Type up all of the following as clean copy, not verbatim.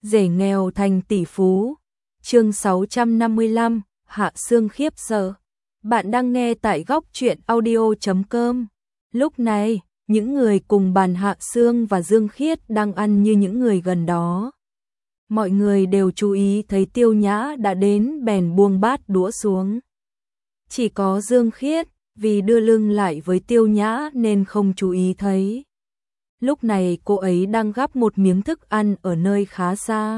Rể nghèo thành tỷ phú. Chương 655, Hạ Sương khiếp sợ. Bạn đang nghe tại góc truyện audio.com. Lúc này, những người cùng bàn Hạ Sương và Dương Khiết đang ăn như những người gần đó. Mọi người đều chú ý thấy Tiêu Nhã đã đến bèn buông bát đũa xuống. Chỉ có Dương Khiết, vì đưa lưng lại với Tiêu Nhã nên không chú ý thấy. Lúc này cô ấy đang gắp một miếng thức ăn ở nơi khá xa.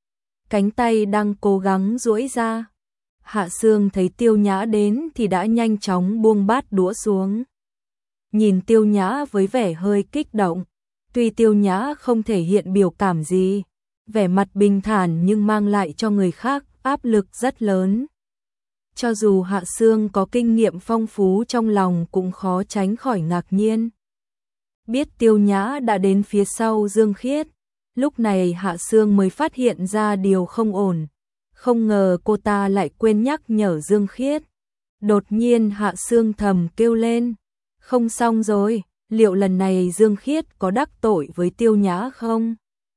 Cánh tay đang cố gắng duỗi ra. Hạ Sương thấy Tiêu Nhã đến thì đã nhanh chóng buông bát đũa xuống. Nhìn Tiêu Nhã với vẻ hơi kích động. Tuy Tiêu Nhã không thể hiện biểu cảm gì, vẻ mặt bình thản nhưng mang lại cho người khác áp lực rất lớn. Cho dù Hạ Sương có kinh nghiệm phong phú trong lòng cũng khó tránh khỏi ngạc nhiên. Biết Tiêu Nhã đã đến phía sau Dương Khiết, lúc này Hạ Sương mới phát hiện ra điều không ổn. Không ngờ cô ta lại quên nhắc nhở Dương Khiết. Đột nhiên Hạ Sương thầm kêu lên. Không xong rồi, liệu lần này Dương Khiết có đắc tội với Tiêu Nhã không?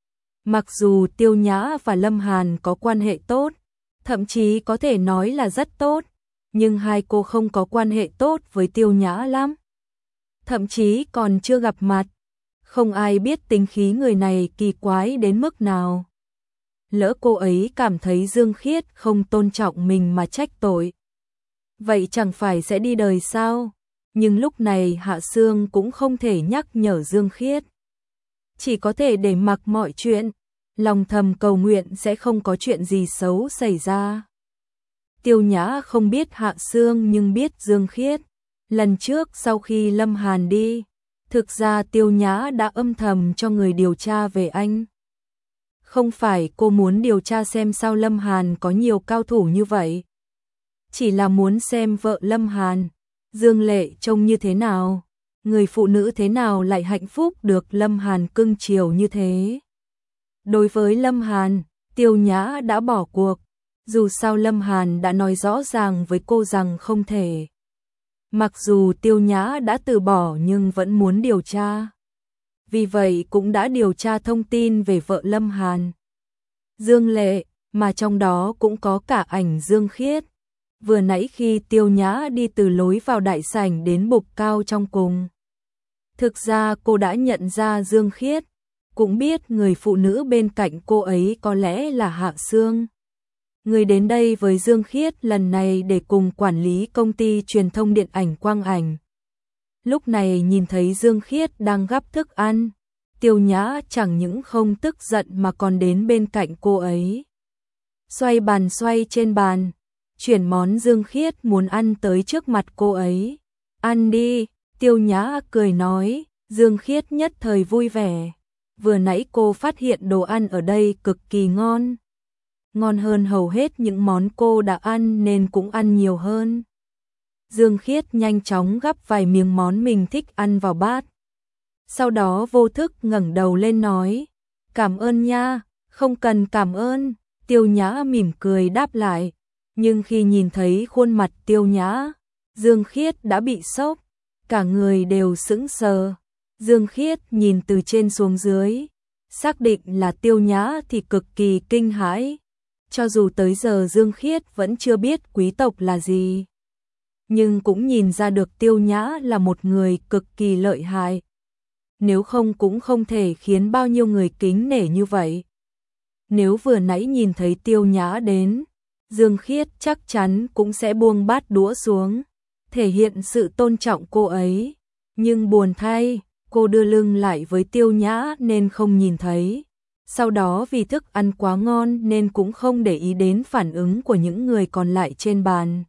Mặc dù Tiêu Nhã và Lâm Hàn có quan hệ tốt, thậm chí có thể nói là rất tốt, nhưng hai cô không có quan hệ tốt với Tiêu Nhã lắm. Thậm chí còn chưa gặp mặt, không ai biết tính khí người này kỳ quái đến mức nào. Lỡ cô ấy cảm thấy Dương Khiết không tôn trọng mình mà trách tội, vậy chẳng phải sẽ đi đời sao? Nhưng lúc này Hạ Sương cũng không thể nhắc nhở Dương Khiết. Chỉ có thể để mặc mọi chuyện, lòng thầm cầu nguyện sẽ không có chuyện gì xấu xảy ra. Tiêu Nhã không biết Hạ Sương nhưng biết Dương Khiết. Lần trước sau khi Lâm Hàn đi, thực ra Tiêu Nhã đã âm thầm cho người điều tra về anh. Không phải cô muốn điều tra xem sao Lâm Hàn có nhiều cao thủ như vậy. Chỉ là muốn xem vợ Lâm Hàn, Dương Lệ trông như thế nào, người phụ nữ thế nào lại hạnh phúc được Lâm Hàn cưng chiều như thế. Đối với Lâm Hàn, Tiêu Nhã đã bỏ cuộc, dù sao Lâm Hàn đã nói rõ ràng với cô rằng không thể. Mặc dù Tiêu Nhã đã từ bỏ nhưng vẫn muốn điều tra. Vì vậy cũng đã điều tra thông tin về vợ Lâm Hàn, Dương Lệ, mà trong đó cũng có cả ảnh Dương Khiết. Vừa nãy khi Tiêu Nhã đi từ lối vào đại sảnh đến bục cao trong cùng, thực ra cô đã nhận ra Dương Khiết, cũng biết người phụ nữ bên cạnh cô ấy có lẽ là Hạ Sương. Người đến đây với Dương Khiết lần này để cùng quản lý công ty truyền thông điện ảnh Quang Ảnh. Lúc này nhìn thấy Dương Khiết đang gắp thức ăn, Tiêu Nhã chẳng những không tức giận mà còn đến bên cạnh cô ấy. Xoay bàn xoay trên bàn, chuyển món Dương Khiết muốn ăn tới trước mặt cô ấy. Ăn đi, Tiêu Nhã cười nói. Dương Khiết nhất thời vui vẻ. Vừa nãy cô phát hiện đồ ăn ở đây cực kỳ ngon. Ngon hơn hầu hết những món cô đã ăn nên cũng ăn nhiều hơn. Dương Khiết nhanh chóng gắp vài miếng món mình thích ăn vào bát. Sau đó vô thức ngẩng đầu lên nói, cảm ơn nha, không cần cảm ơn. Tiêu Nhã mỉm cười đáp lại, nhưng khi nhìn thấy khuôn mặt Tiêu Nhã, Dương Khiết đã bị sốc, cả người đều sững sờ. Dương Khiết nhìn từ trên xuống dưới, xác định là Tiêu Nhã thì cực kỳ kinh hãi. Cho dù tới giờ Dương Khiết vẫn chưa biết quý tộc là gì, nhưng cũng nhìn ra được Tiêu Nhã là một người cực kỳ lợi hại. Nếu không cũng không thể khiến bao nhiêu người kính nể như vậy. Nếu vừa nãy nhìn thấy Tiêu Nhã đến, Dương Khiết chắc chắn cũng sẽ buông bát đũa xuống, thể hiện sự tôn trọng cô ấy. Nhưng buồn thay, cô đưa lưng lại với Tiêu Nhã nên không nhìn thấy. Sau đó vì thức ăn quá ngon nên cũng không để ý đến phản ứng của những người còn lại trên bàn.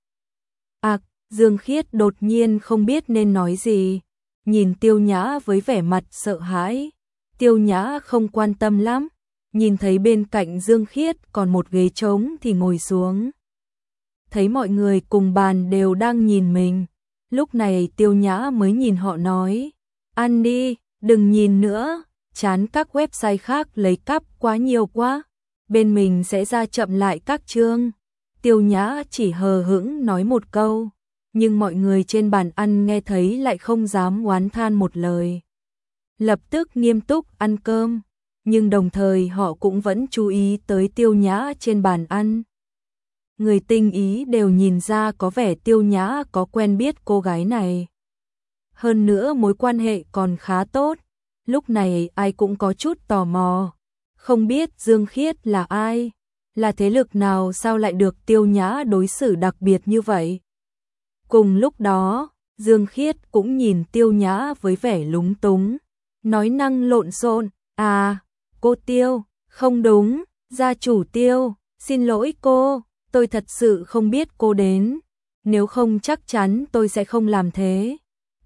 Dương Khiết đột nhiên không biết nên nói gì, nhìn Tiêu Nhã với vẻ mặt sợ hãi. Tiêu Nhã không quan tâm lắm, nhìn thấy bên cạnh Dương Khiết còn một ghế trống thì ngồi xuống. Thấy mọi người cùng bàn đều đang nhìn mình, lúc này Tiêu Nhã mới nhìn họ nói, ăn đi, đừng nhìn nữa, chán các website khác lấy cắp quá nhiều quá, bên mình sẽ ra chậm lại các chương. Tiêu Nhã chỉ hờ hững nói một câu, nhưng mọi người trên bàn ăn nghe thấy lại không dám oán than một lời. Lập tức nghiêm túc ăn cơm, nhưng đồng thời họ cũng vẫn chú ý tới Tiêu Nhã trên bàn ăn. Người tinh ý đều nhìn ra có vẻ Tiêu Nhã có quen biết cô gái này. Hơn nữa mối quan hệ còn khá tốt, lúc này ai cũng có chút tò mò. Không biết Dương Khiết là ai, là thế lực nào sao lại được Tiêu Nhã đối xử đặc biệt như vậy. Cùng lúc đó, Dương Khiết cũng nhìn Tiêu Nhã với vẻ lúng túng, nói năng lộn xộn, "À, cô Tiêu, không đúng, gia chủ Tiêu, xin lỗi cô, tôi thật sự không biết cô đến, nếu không chắc chắn tôi sẽ không làm thế."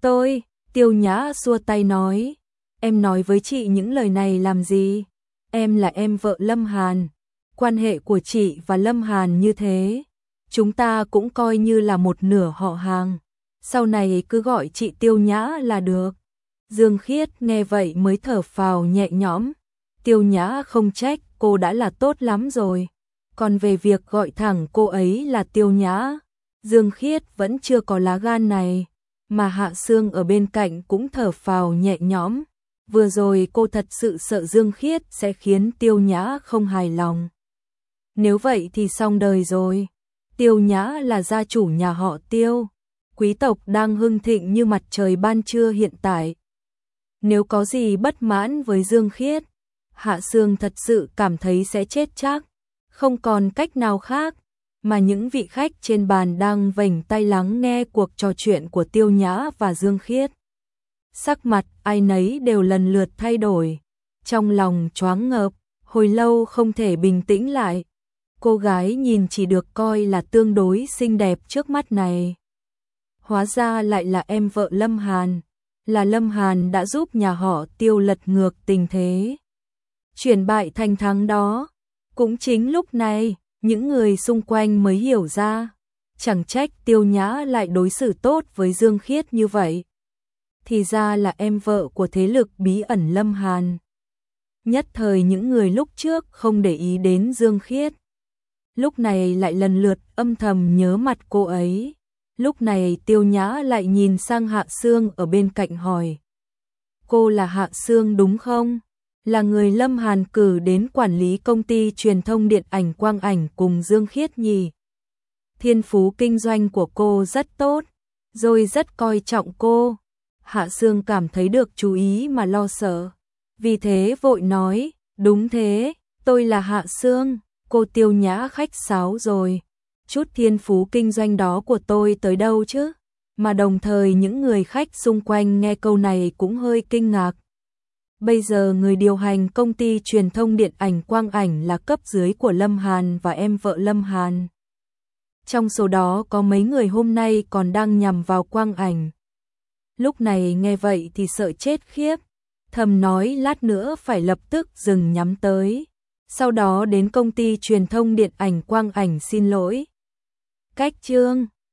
Tiêu Nhã xua tay nói, "Em nói với chị những lời này làm gì? Em là em vợ Lâm Hàn, quan hệ của chị và Lâm Hàn như thế, chúng ta cũng coi như là một nửa họ hàng, sau này cứ gọi chị Tiêu Nhã là được." Dương Khiết nghe vậy mới thở phào nhẹ nhõm, Tiêu Nhã không trách cô đã là tốt lắm rồi, còn về việc gọi thẳng cô ấy là Tiêu Nhã, Dương Khiết vẫn chưa có lá gan này, mà Hạ Sương ở bên cạnh cũng thở phào nhẹ nhõm, vừa rồi cô thật sự sợ Dương Khiết sẽ khiến Tiêu Nhã không hài lòng. Nếu vậy thì xong đời rồi, Tiêu Nhã là gia chủ nhà họ Tiêu, quý tộc đang hưng thịnh như mặt trời ban trưa hiện tại. Nếu có gì bất mãn với Dương Khiết, Hạ Sương thật sự cảm thấy sẽ chết chắc, không còn cách nào khác, mà những vị khách trên bàn đang vểnh tai lắng nghe cuộc trò chuyện của Tiêu Nhã và Dương Khiết. Sắc mặt ai nấy đều lần lượt thay đổi, trong lòng choáng ngợp, hồi lâu không thể bình tĩnh lại. Cô gái nhìn chỉ được coi là tương đối xinh đẹp trước mắt này, hóa ra lại là em vợ Lâm Hàn, là Lâm Hàn đã giúp nhà họ Tiêu lật ngược tình thế, chuyển bại thành thắng đó. Cũng chính lúc này, những người xung quanh mới hiểu ra, chẳng trách Tiêu Nhã lại đối xử tốt với Dương Khiết như vậy. Thì ra là em vợ của thế lực bí ẩn Lâm Hàn. Nhất thời những người lúc trước không để ý đến Dương Khiết, lúc này lại lần lượt âm thầm nhớ mặt cô ấy. Lúc này Tiêu Nhã lại nhìn sang Hạ Sương ở bên cạnh hỏi, "Cô là Hạ Sương đúng không? Là người Lâm Hàn cử đến quản lý công ty truyền thông điện ảnh Quang Ảnh cùng Dương Khiết nhỉ? Thiên phú kinh doanh của cô rất tốt, rồi rất coi trọng cô." Hạ Sương cảm thấy được chú ý mà lo sợ, vì thế vội nói, "Đúng thế, tôi là Hạ Sương." Cô Tiêu Nhã khách sáo rồi, chút thiên phú kinh doanh đó của tôi tới đâu chứ? Mà đồng thời những người khách xung quanh nghe câu này cũng hơi kinh ngạc. Bây giờ người điều hành công ty truyền thông điện ảnh Quang Ảnh là cấp dưới của Lâm Hàn và em vợ Lâm Hàn. Trong số đó có mấy người hôm nay còn đang nhằm vào Quang Ảnh. Lúc này nghe vậy thì sợ chết khiếp, thầm nói lát nữa phải lập tức dừng nhắm tới, sau đó đến công ty truyền thông điện ảnh Quang Ảnh xin lỗi. Cách chương